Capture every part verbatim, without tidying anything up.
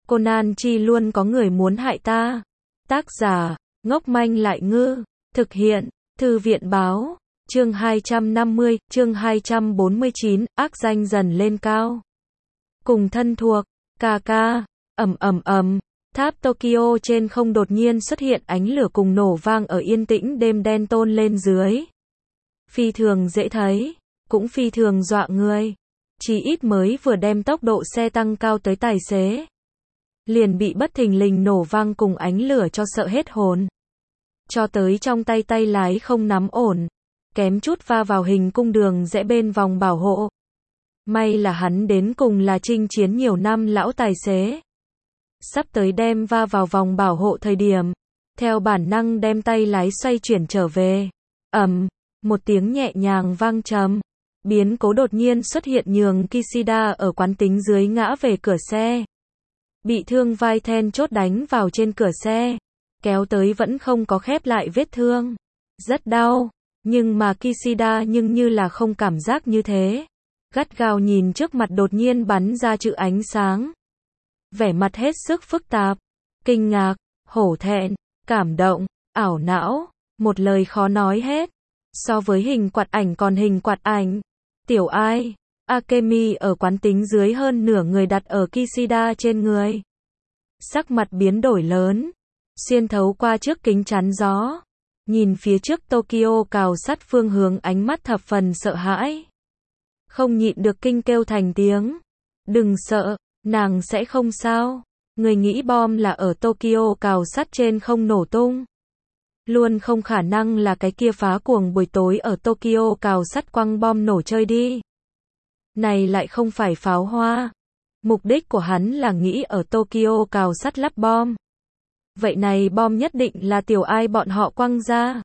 Conan chi luôn có người muốn hại ta. Tác giả, ngốc manh lại ngư. Thực hiện, Thư viện báo. Chương hai trăm năm mươi, chương hai trăm bốn mươi chín, ác danh dần lên cao. Cùng thân thuộc, ca ca, ầm ầm ầm, tháp Tokyo trên không đột nhiên xuất hiện ánh lửa cùng nổ vang ở yên tĩnh đêm đen tôn lên dưới. Phi thường dễ thấy, cũng phi thường dọa người. Chỉ ít mới vừa đem tốc độ xe tăng cao tới tài xế, liền bị bất thình lình nổ vang cùng ánh lửa cho sợ hết hồn. Cho tới trong tay tay lái không nắm ổn, kém chút va vào hình cung đường rẽ bên vòng bảo hộ. May là hắn đến cùng là chinh chiến nhiều năm lão tài xế. Sắp tới đem va vào vòng bảo hộ thời điểm, theo bản năng đem tay lái xoay chuyển trở về. Ầm, một tiếng nhẹ nhàng vang trầm. Biến cố đột nhiên xuất hiện nhường Kishida ở quán tính dưới ngã về cửa xe. Bị thương vai then chốt đánh vào trên cửa xe, kéo tới vẫn không có khép lại vết thương. Rất đau, nhưng mà Kishida nhưng như là không cảm giác như thế. Gắt gao nhìn trước mặt đột nhiên bắn ra chữ ánh sáng. Vẻ mặt hết sức phức tạp, kinh ngạc, hổ thẹn, cảm động, ảo não, một lời khó nói hết. So với hình quạt ảnh còn hình quạt ảnh. Tiểu ai, Akemi ở quán tính dưới hơn nửa người đặt ở Kishida trên người. Sắc mặt biến đổi lớn, xuyên thấu qua trước kính chắn gió, nhìn phía trước Tokyo cào sắt phương hướng ánh mắt thập phần sợ hãi. Không nhịn được kinh kêu thành tiếng. Đừng sợ, nàng sẽ không sao. Người nghĩ bom là ở Tokyo cào sắt trên không nổ tung. Luôn không khả năng là cái kia phá cuồng buổi tối ở Tokyo cào sắt quăng bom nổ chơi đi. Này lại không phải pháo hoa. Mục đích của hắn là nghĩ ở Tokyo cào sắt lắp bom. Vậy này bom nhất định là tiểu ai bọn họ quăng ra.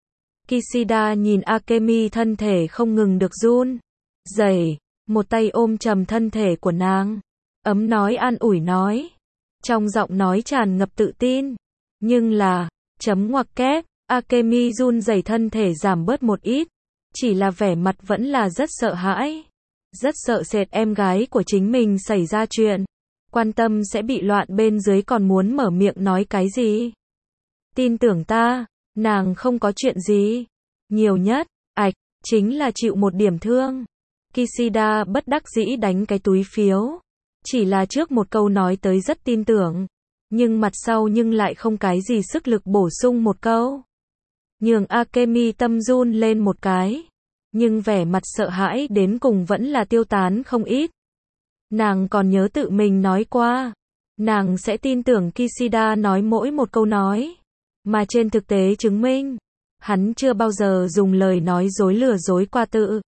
Kishida nhìn Akemi thân thể không ngừng được run rẩy, một tay ôm chầm thân thể của nàng, ấm nói an ủi nói, trong giọng nói tràn ngập tự tin. Nhưng là, chấm ngoặc kép, Akemi run rẩy thân thể giảm bớt một ít, chỉ là vẻ mặt vẫn là rất sợ hãi, rất sợ sệt em gái của chính mình xảy ra chuyện, quan tâm sẽ bị loạn bên dưới còn muốn mở miệng nói cái gì. Tin tưởng ta, nàng không có chuyện gì, nhiều nhất, ạch, chính là chịu một điểm thương. Kishida bất đắc dĩ đánh cái túi phiếu, chỉ là trước một câu nói tới rất tin tưởng, nhưng mặt sau nhưng lại không cái gì sức lực bổ sung một câu. Nhường Akemi tâm run lên một cái, nhưng vẻ mặt sợ hãi đến cùng vẫn là tiêu tán không ít. Nàng còn nhớ tự mình nói qua, nàng sẽ tin tưởng Kishida nói mỗi một câu nói, mà trên thực tế chứng minh, hắn chưa bao giờ dùng lời nói dối lừa dối qua tự.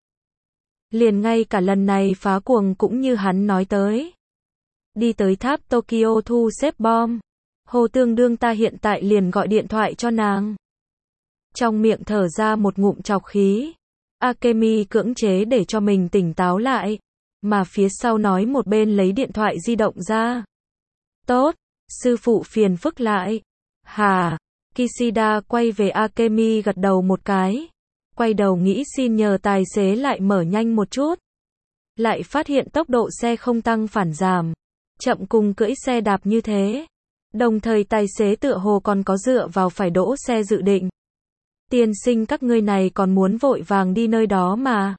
Liền ngay cả lần này phá cuồng cũng như hắn nói tới. Đi tới tháp Tokyo thu xếp bom. Hồ tương đương ta hiện tại liền gọi điện thoại cho nàng. Trong miệng thở ra một ngụm trọc khí. Akemi cưỡng chế để cho mình tỉnh táo lại. Mà phía sau nói một bên lấy điện thoại di động ra. Tốt, sư phụ phiền phức lại. Hà, Kishida quay về Akemi gật đầu một cái. Quay đầu nghĩ xin nhờ tài xế lại mở nhanh một chút. Lại phát hiện tốc độ xe không tăng phản giảm. Chậm cùng cưỡi xe đạp như thế. Đồng thời tài xế tựa hồ còn có dựa vào phải đỗ xe dự định. Tiên sinh các ngươi này còn muốn vội vàng đi nơi đó mà.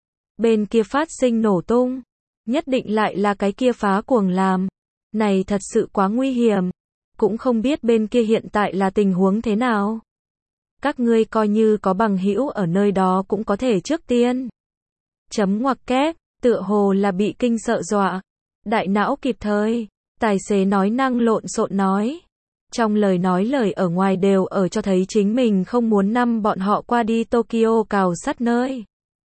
Bên kia phát sinh nổ tung. Nhất định lại là cái kia phá cuồng làm. Này thật sự quá nguy hiểm. Cũng không biết bên kia hiện tại là tình huống thế nào. Các ngươi coi như có bằng hữu ở nơi đó cũng có thể trước tiên. Chấm ngoặc kép, tựa hồ là bị kinh sợ dọa. Đại não kịp thời, tài xế nói năng lộn xộn nói. Trong lời nói lời ở ngoài đều ở cho thấy chính mình không muốn năm bọn họ qua đi Tokyo cào sắt nơi.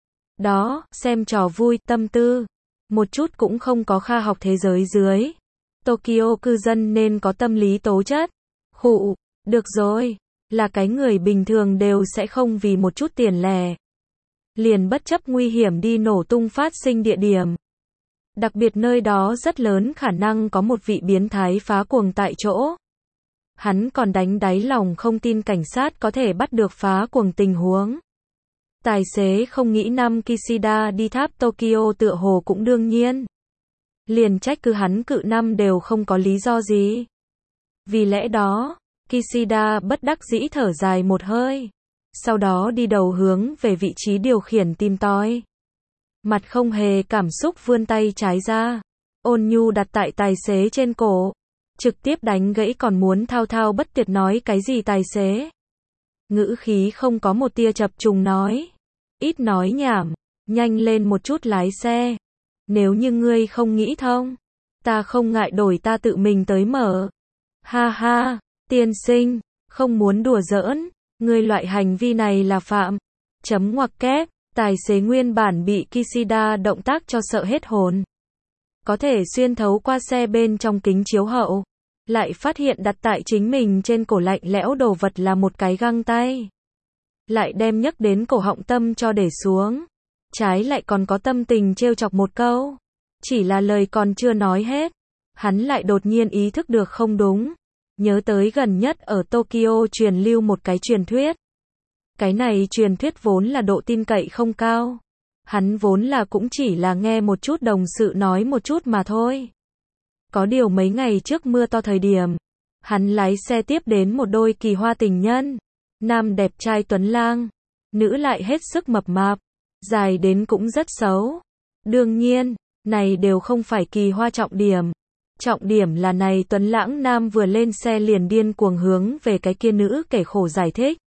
Đó, xem trò vui, tâm tư. Một chút cũng không có kha học thế giới dưới. Tokyo cư dân nên có tâm lý tố chất. Khụ, được rồi. Là cái người bình thường đều sẽ không vì một chút tiền lẻ. Liền bất chấp nguy hiểm đi nổ tung phát sinh địa điểm. Đặc biệt nơi đó rất lớn khả năng có một vị biến thái phá cuồng tại chỗ. Hắn còn đánh đáy lòng không tin cảnh sát có thể bắt được phá cuồng tình huống. Tài xế không nghĩ năm Kishida đi tháp Tokyo tựa hồ cũng đương nhiên. Liền trách cứ hắn cự năm đều không có lý do gì. Vì lẽ đó, Kishida bất đắc dĩ thở dài một hơi. Sau đó đi đầu hướng về vị trí điều khiển tìm tòi. Mặt không hề cảm xúc vươn tay trái ra. Ôn nhu đặt tại tài xế trên cổ. Trực tiếp đánh gãy còn muốn thao thao bất tuyệt nói cái gì tài xế. Ngữ khí không có một tia chập trùng nói. Ít nói nhảm, nhanh lên một chút lái xe. Nếu như ngươi không nghĩ thông, ta không ngại đổi ta tự mình tới mở. Ha ha, tiên sinh, không muốn đùa giỡn, ngươi loại hành vi này là phạm. Chấm ngoặc kép, tài xế nguyên bản bị Kishida động tác cho sợ hết hồn. Có thể xuyên thấu qua xe bên trong kính chiếu hậu. Lại phát hiện đặt tại chính mình trên cổ lạnh lẽo đồ vật là một cái găng tay. Lại đem nhấc đến cổ họng tâm cho để xuống. Trái lại còn có tâm tình trêu chọc một câu. Chỉ là lời còn chưa nói hết. Hắn lại đột nhiên ý thức được không đúng. Nhớ tới gần nhất ở Tokyo truyền lưu một cái truyền thuyết. Cái này truyền thuyết vốn là độ tin cậy không cao. Hắn vốn là cũng chỉ là nghe một chút đồng sự nói một chút mà thôi. Có điều mấy ngày trước mưa to thời điểm, hắn lái xe tiếp đến một đôi kỳ hoa tình nhân. Nam đẹp trai tuấn lang, nữ lại hết sức mập mạp, dài đến cũng rất xấu. Đương nhiên, này đều không phải kỳ hoa trọng điểm. Trọng điểm là này tuấn lãng nam vừa lên xe liền điên cuồng hướng về cái kia nữ kể khổ giải thích.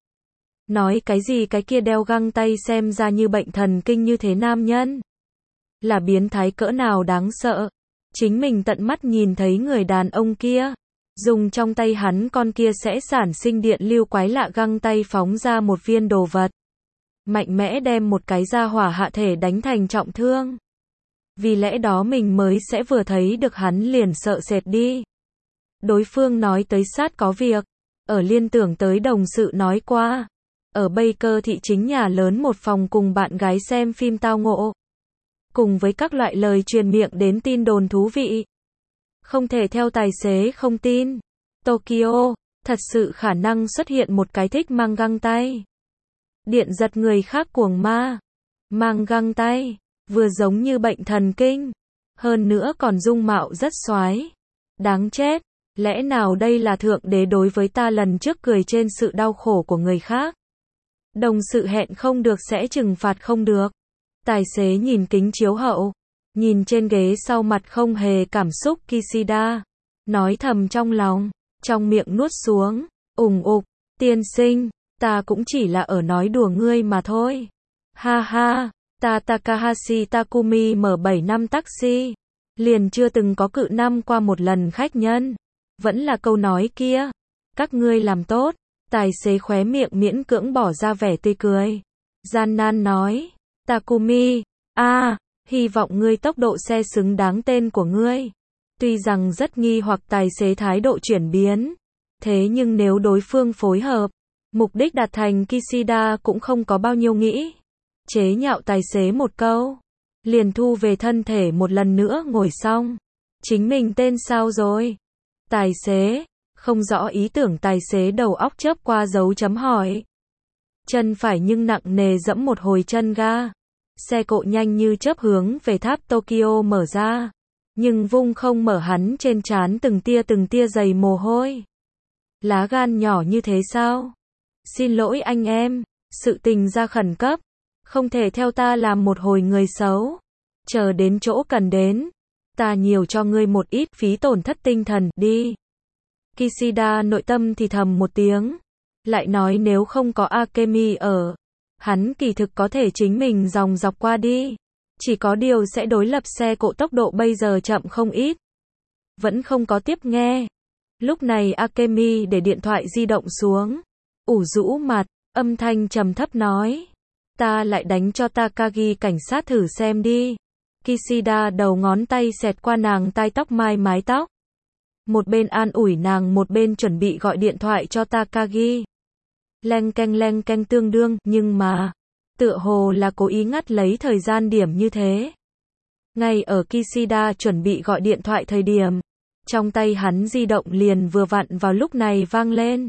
Nói cái gì cái kia đeo găng tay xem ra như bệnh thần kinh như thế nam nhân. Là biến thái cỡ nào đáng sợ. Chính mình tận mắt nhìn thấy người đàn ông kia. Dùng trong tay hắn con kia sẽ sản sinh điện lưu quái lạ găng tay phóng ra một viên đồ vật. Mạnh mẽ đem một cái gia hỏa hạ thể đánh thành trọng thương. Vì lẽ đó mình mới sẽ vừa thấy được hắn liền sợ sệt đi. Đối phương nói tới sát có việc. Ở liên tưởng tới đồng sự nói qua. Ở Baker thị chính nhà lớn một phòng cùng bạn gái xem phim tao ngộ. Cùng với các loại lời truyền miệng đến tin đồn thú vị. Không thể theo tài xế không tin. Tokyo, thật sự khả năng xuất hiện một cái thích mang găng tay. Điện giật người khác cuồng ma. Mang găng tay, vừa giống như bệnh thần kinh. Hơn nữa còn dung mạo rất xoái. Đáng chết, lẽ nào đây là thượng đế đối với ta lần trước cười trên sự đau khổ của người khác. Đồng sự hẹn không được sẽ trừng phạt không được. Tài xế nhìn kính chiếu hậu, nhìn trên ghế sau mặt không hề cảm xúc Kishida, nói thầm trong lòng, trong miệng nuốt xuống, ủng ục, tiên sinh, ta cũng chỉ là ở nói đùa ngươi mà thôi. Ha ha, ta Takahashi Takumi mở bảy năm taxi, liền chưa từng có cự năm qua một lần khách nhân. Vẫn là câu nói kia, các ngươi làm tốt. Tài xế khóe miệng miễn cưỡng bỏ ra vẻ tươi cười. Gian nan nói, Takumi, a, à, hy vọng ngươi tốc độ xe xứng đáng tên của ngươi. Tuy rằng rất nghi hoặc tài xế thái độ chuyển biến. Thế nhưng nếu đối phương phối hợp, mục đích đạt thành Kishida cũng không có bao nhiêu nghĩ. Chế nhạo tài xế một câu. Liền thu về thân thể một lần nữa ngồi xong. Chính mình tên sao rồi? Tài xế. Không rõ ý tưởng tài xế đầu óc chớp qua dấu chấm hỏi. Chân phải nhưng nặng nề dẫm một hồi chân ga. Xe cộ nhanh như chớp hướng về tháp Tokyo mở ra. Nhưng vung không mở hắn trên trán từng tia từng tia dày mồ hôi. Lá gan nhỏ như thế sao? Xin lỗi anh em, sự tình ra khẩn cấp. Không thể theo ta làm một hồi người xấu. Chờ đến chỗ cần đến. Ta nhiều cho ngươi một ít phí tổn thất tinh thần, đi. Kishida nội tâm thì thầm một tiếng. Lại nói nếu không có Akemi ở. Hắn kỳ thực có thể chính mình dòng dọc qua đi. Chỉ có điều sẽ đối lập xe cộ tốc độ bây giờ chậm không ít. Vẫn không có tiếp nghe. Lúc này Akemi để điện thoại di động xuống. Ủ rũ mặt, âm thanh trầm thấp nói. Ta lại đánh cho Takagi cảnh sát thử xem đi. Kishida đầu ngón tay xẹt qua nàng tai tóc mai mái tóc. Một bên an ủi nàng một bên chuẩn bị gọi điện thoại cho Takagi. Leng keng leng keng tương đương, nhưng mà, tựa hồ là cố ý ngắt lấy thời gian điểm như thế. Ngay ở Kishida chuẩn bị gọi điện thoại thời điểm, trong tay hắn di động liền vừa vặn vào lúc này vang lên.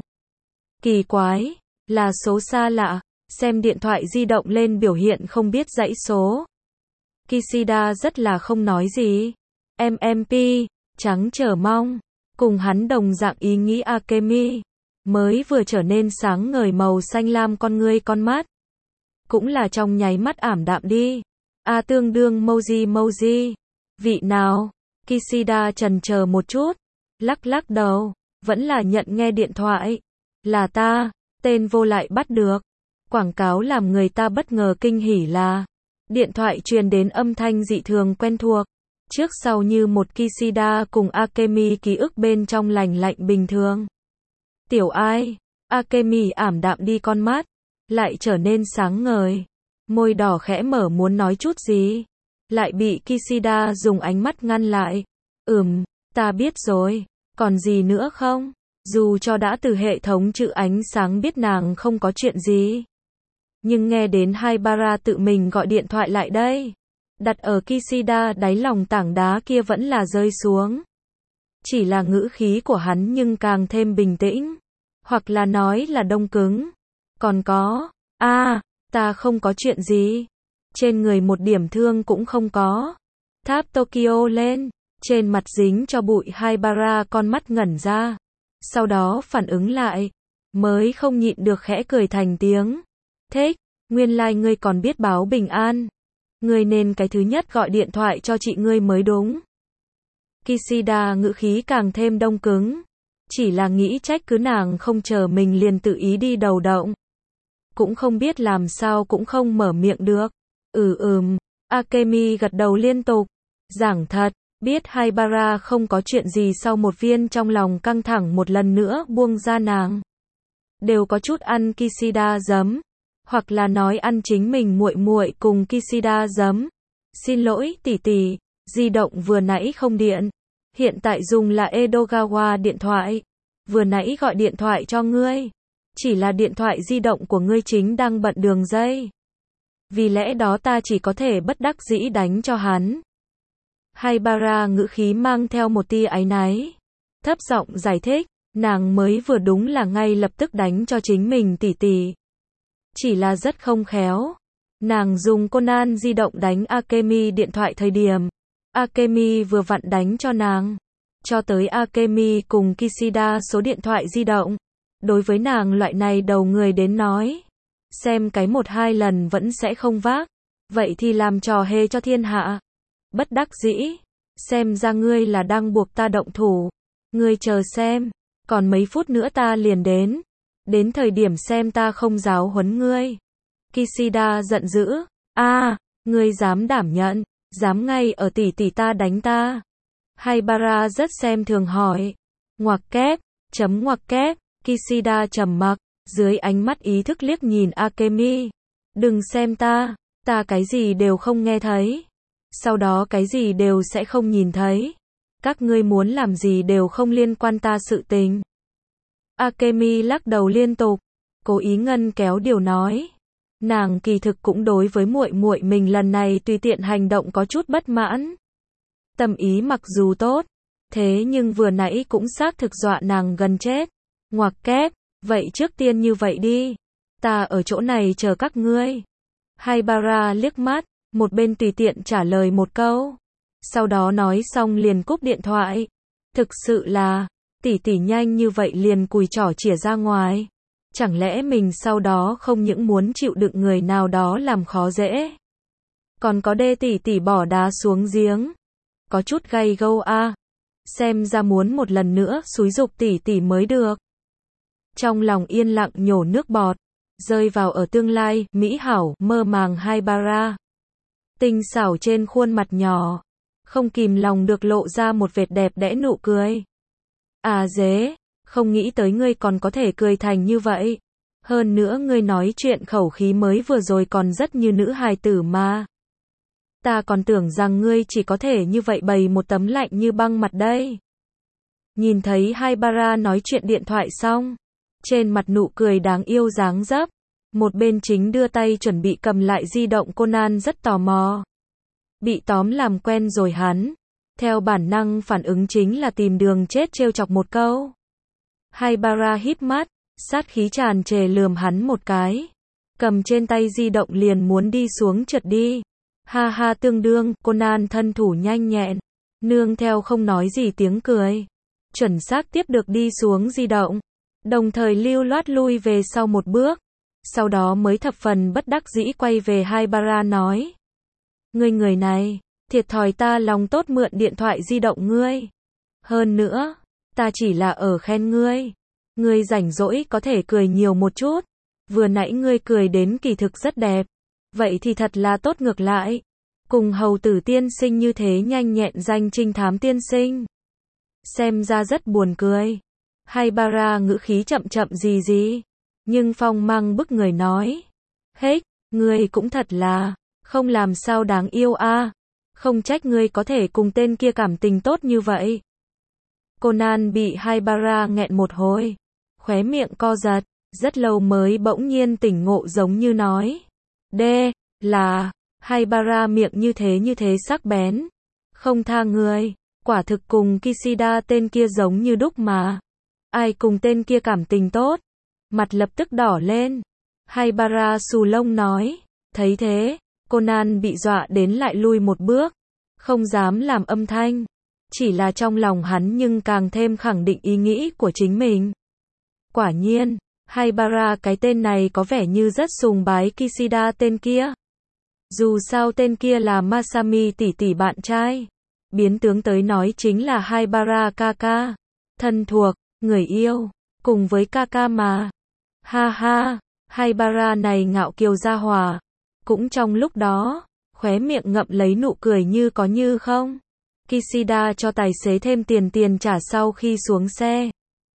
Kỳ quái, là số xa lạ, xem điện thoại di động lên biểu hiện không biết dãy số. Kishida rất là không nói gì. em em pê, trắng chờ mong. Cùng hắn đồng dạng ý nghĩ Akemi, mới vừa trở nên sáng ngời màu xanh lam con ngươi con mắt. Cũng là trong nháy mắt ảm đạm đi. A tương đương Moji Moji. Vị nào? Kishida chần chờ một chút, lắc lắc đầu, vẫn là nhận nghe điện thoại. Là ta, tên vô lại bắt được. Quảng cáo làm người ta bất ngờ kinh hỉ là, điện thoại truyền đến âm thanh dị thường quen thuộc. Trước sau như một Kishida cùng Akemi ký ức bên trong lành lạnh bình thường. Tiểu ai? Akemi ảm đạm đi con mắt, lại trở nên sáng ngời. Môi đỏ khẽ mở muốn nói chút gì, lại bị Kishida dùng ánh mắt ngăn lại. Ừm, ta biết rồi, còn gì nữa không? Dù cho đã từ hệ thống chữ ánh sáng biết nàng không có chuyện gì, nhưng nghe đến Haibara tự mình gọi điện thoại lại đây, đặt ở Kishida đáy lòng tảng đá kia vẫn là rơi xuống. Chỉ là ngữ khí của hắn nhưng càng thêm bình tĩnh, hoặc là nói là đông cứng. Còn có, a, à, ta không có chuyện gì. Trên người một điểm thương cũng không có. Tháp Tokyo lên, trên mặt dính cho bụi Haibara con mắt ngẩn ra. Sau đó phản ứng lại, mới không nhịn được khẽ cười thành tiếng. Thích, nguyên lai like ngươi còn biết báo bình an. Ngươi nên cái thứ nhất gọi điện thoại cho chị ngươi mới đúng. Kishida ngữ khí càng thêm đông cứng. Chỉ là nghĩ trách cứ nàng không chờ mình liền tự ý đi đầu động. Cũng không biết làm sao cũng không mở miệng được. Ừ ừm, Akemi gật đầu liên tục. Giảng thật, biết Haibara không có chuyện gì sau một viên trong lòng căng thẳng một lần nữa buông ra nàng. Đều có chút ăn Kishida giấm. Hoặc là nói ăn chính mình muội muội cùng Kishida giấm. Xin lỗi tỷ tỷ, di động vừa nãy không điện. Hiện tại dùng là Edogawa điện thoại. Vừa nãy gọi điện thoại cho ngươi. Chỉ là điện thoại di động của ngươi chính đang bận đường dây. Vì lẽ đó ta chỉ có thể bất đắc dĩ đánh cho hắn. Haibara ngữ khí mang theo một tia áy náy. Thấp giọng giải thích, nàng mới vừa đúng là ngay lập tức đánh cho chính mình tỷ tỷ. Chỉ là rất không khéo. Nàng dùng Conan di động đánh Akemi điện thoại thời điểm. Akemi vừa vặn đánh cho nàng. Cho tới Akemi cùng Kishida số điện thoại di động. Đối với nàng loại này đầu người đến nói. Xem cái một hai lần vẫn sẽ không vác. Vậy thì làm trò hề cho thiên hạ. Bất đắc dĩ. Xem ra ngươi là đang buộc ta động thủ. Ngươi chờ xem. Còn mấy phút nữa ta liền đến. Đến thời điểm xem ta không giáo huấn ngươi. Kishida giận dữ. A, à, ngươi dám đảm nhận. Dám ngay ở tỷ tỷ ta đánh ta. Haibara rất xem thường hỏi. Ngoặc kép. Chấm ngoặc kép. Kishida trầm mặc. Dưới ánh mắt ý thức liếc nhìn Akemi. Đừng xem ta. Ta cái gì đều không nghe thấy. Sau đó cái gì đều sẽ không nhìn thấy. Các ngươi muốn làm gì đều không liên quan ta sự tình. Akemi lắc đầu liên tục. Cố ý ngân kéo điều nói. Nàng kỳ thực cũng đối với muội muội mình lần này tùy tiện hành động có chút bất mãn. Tâm ý mặc dù tốt. Thế nhưng vừa nãy cũng xác thực dọa nàng gần chết. Ngoặc kép. Vậy trước tiên như vậy đi. Ta ở chỗ này chờ các ngươi. Haibara liếc mắt. Một bên tùy tiện trả lời một câu. Sau đó nói xong liền cúp điện thoại. Thực sự là, tỷ tỷ nhanh như vậy liền cùi trỏ chỉa ra ngoài. Chẳng lẽ mình sau đó không những muốn chịu đựng người nào đó làm khó dễ. Còn có đê tỷ tỷ bỏ đá xuống giếng. Có chút gay gâu a. À. Xem ra muốn một lần nữa xúi giục tỷ tỷ mới được. Trong lòng yên lặng nhổ nước bọt. Rơi vào ở tương lai, mỹ hảo, mơ màng Haibara. Tinh xảo trên khuôn mặt nhỏ. Không kìm lòng được lộ ra một vệt đẹp đẽ nụ cười. À dế, không nghĩ tới ngươi còn có thể cười thành như vậy. Hơn nữa ngươi nói chuyện khẩu khí mới vừa rồi còn rất như nữ hài tử mà. Ta còn tưởng rằng ngươi chỉ có thể như vậy bày một tấm lạnh như băng mặt đây. Nhìn thấy Haibara nói chuyện điện thoại xong. Trên mặt nụ cười đáng yêu dáng dấp. Một bên chính đưa tay chuẩn bị cầm lại di động Conan rất tò mò. Bị tóm làm quen rồi hắn. Theo bản năng phản ứng chính là tìm đường chết trêu chọc một câu. Haibara híp mắt, sát khí tràn trề lườm hắn một cái. Cầm trên tay di động liền muốn đi xuống trượt đi. Ha ha tương đương, Conan thân thủ nhanh nhẹn. nương theo không nói gì tiếng cười. Chuẩn xác tiếp được đi xuống di động. Đồng thời lưu loát lui về sau một bước. Sau đó mới thập phần bất đắc dĩ quay về Haibara nói. Ngươi người này, thiệt thòi ta lòng tốt mượn điện thoại di động ngươi. Hơn nữa, ta chỉ là ở khen ngươi. Ngươi rảnh rỗi có thể cười nhiều một chút. Vừa nãy ngươi cười đến kỳ thực rất đẹp. Vậy thì thật là tốt ngược lại. Cùng hầu tử tiên sinh như thế nhanh nhẹn danh trinh thám tiên sinh. Xem ra rất buồn cười. Haibara ngữ khí chậm chậm gì gì. Nhưng phong mang bức người nói. Hết, ngươi cũng thật là, không làm sao đáng yêu a. À. Không trách ngươi có thể cùng tên kia cảm tình tốt như vậy. Conan bị Haibara nghẹn một hồi. Khóe miệng co giật. Rất lâu mới bỗng nhiên tỉnh ngộ giống như nói. Đê, là, Haibara miệng như thế như thế sắc bén. Không tha người, quả thực cùng Kishida tên kia giống như đúc mà. Ai cùng tên kia cảm tình tốt? Mặt lập tức đỏ lên. Haibara xù lông nói. Thấy thế, Conan bị dọa đến lại lui một bước. Không dám làm âm thanh. Chỉ là trong lòng hắn nhưng càng thêm khẳng định ý nghĩ của chính mình. Quả nhiên. Haibara cái tên này có vẻ như rất sùng bái Kishida tên kia. Dù sao tên kia là Masami tỷ tỷ bạn trai. Biến tướng tới nói chính là Haibara Kaka. Thân thuộc, người yêu, cùng với Kaka mà. Ha ha, Haibara này ngạo kiều gia hòa. Cũng trong lúc đó, khóe miệng ngậm lấy nụ cười như có như không. Kishida cho tài xế thêm tiền tiền trả sau khi xuống xe.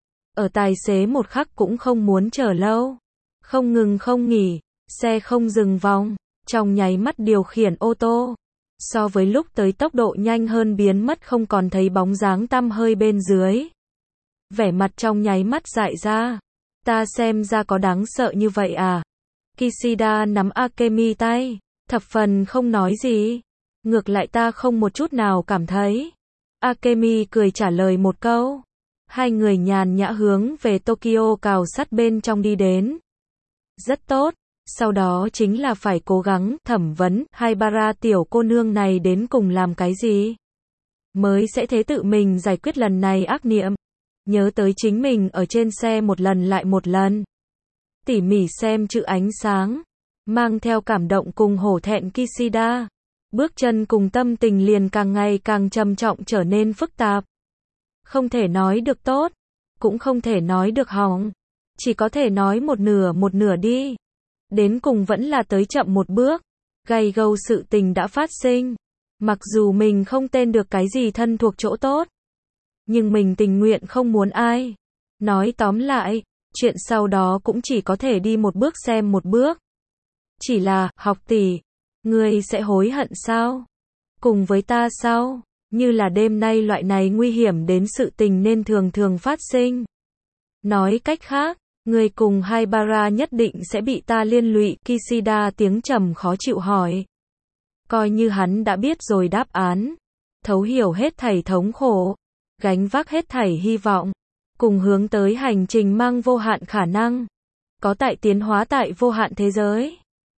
Ở tài xế một khắc cũng không muốn chờ lâu. Không ngừng không nghỉ, xe không dừng vòng, trong nháy mắt điều khiển ô tô. So với lúc tới tốc độ nhanh hơn biến mất không còn thấy bóng dáng tăm hơi bên dưới. Vẻ mặt trong nháy mắt dại ra. Ta xem ra có đáng sợ như vậy à? Kishida nắm Akemi tay, thập phần không nói gì. Ngược lại ta không một chút nào cảm thấy. Akemi cười trả lời một câu. Hai người nhàn nhã hướng về Tokyo cào sắt bên trong đi đến. Rất tốt, sau đó chính là phải cố gắng thẩm vấn Haibara tiểu cô nương này đến cùng làm cái gì. Mới sẽ thế tự mình giải quyết lần này ác niệm. Nhớ tới chính mình ở trên xe một lần lại một lần. Tỉ mỉ xem chữ ánh sáng. Mang theo cảm động cùng hổ thẹn Kishida. Bước chân cùng tâm tình liền càng ngày càng trầm trọng trở nên phức tạp. Không thể nói được tốt, cũng không thể nói được hỏng, chỉ có thể nói một nửa một nửa đi. Đến cùng vẫn là tới chậm một bước, gay gâu sự tình đã phát sinh. Mặc dù mình không tên được cái gì thân thuộc chỗ tốt, nhưng mình tình nguyện không muốn ai. Nói tóm lại, chuyện sau đó cũng chỉ có thể đi một bước xem một bước. Chỉ là, học tỷ, ngươi sẽ hối hận sao? Cùng với ta sao? Như là đêm nay loại này nguy hiểm đến sự tình nên thường thường phát sinh. Nói cách khác, người cùng Haibara nhất định sẽ bị ta liên lụy. Kishida tiếng trầm khó chịu hỏi. Coi như hắn đã biết rồi đáp án. Thấu hiểu hết thảy thống khổ. Gánh vác hết thảy hy vọng. Cùng hướng tới hành trình mang vô hạn khả năng. Có tại tiến hóa tại vô hạn thế giới.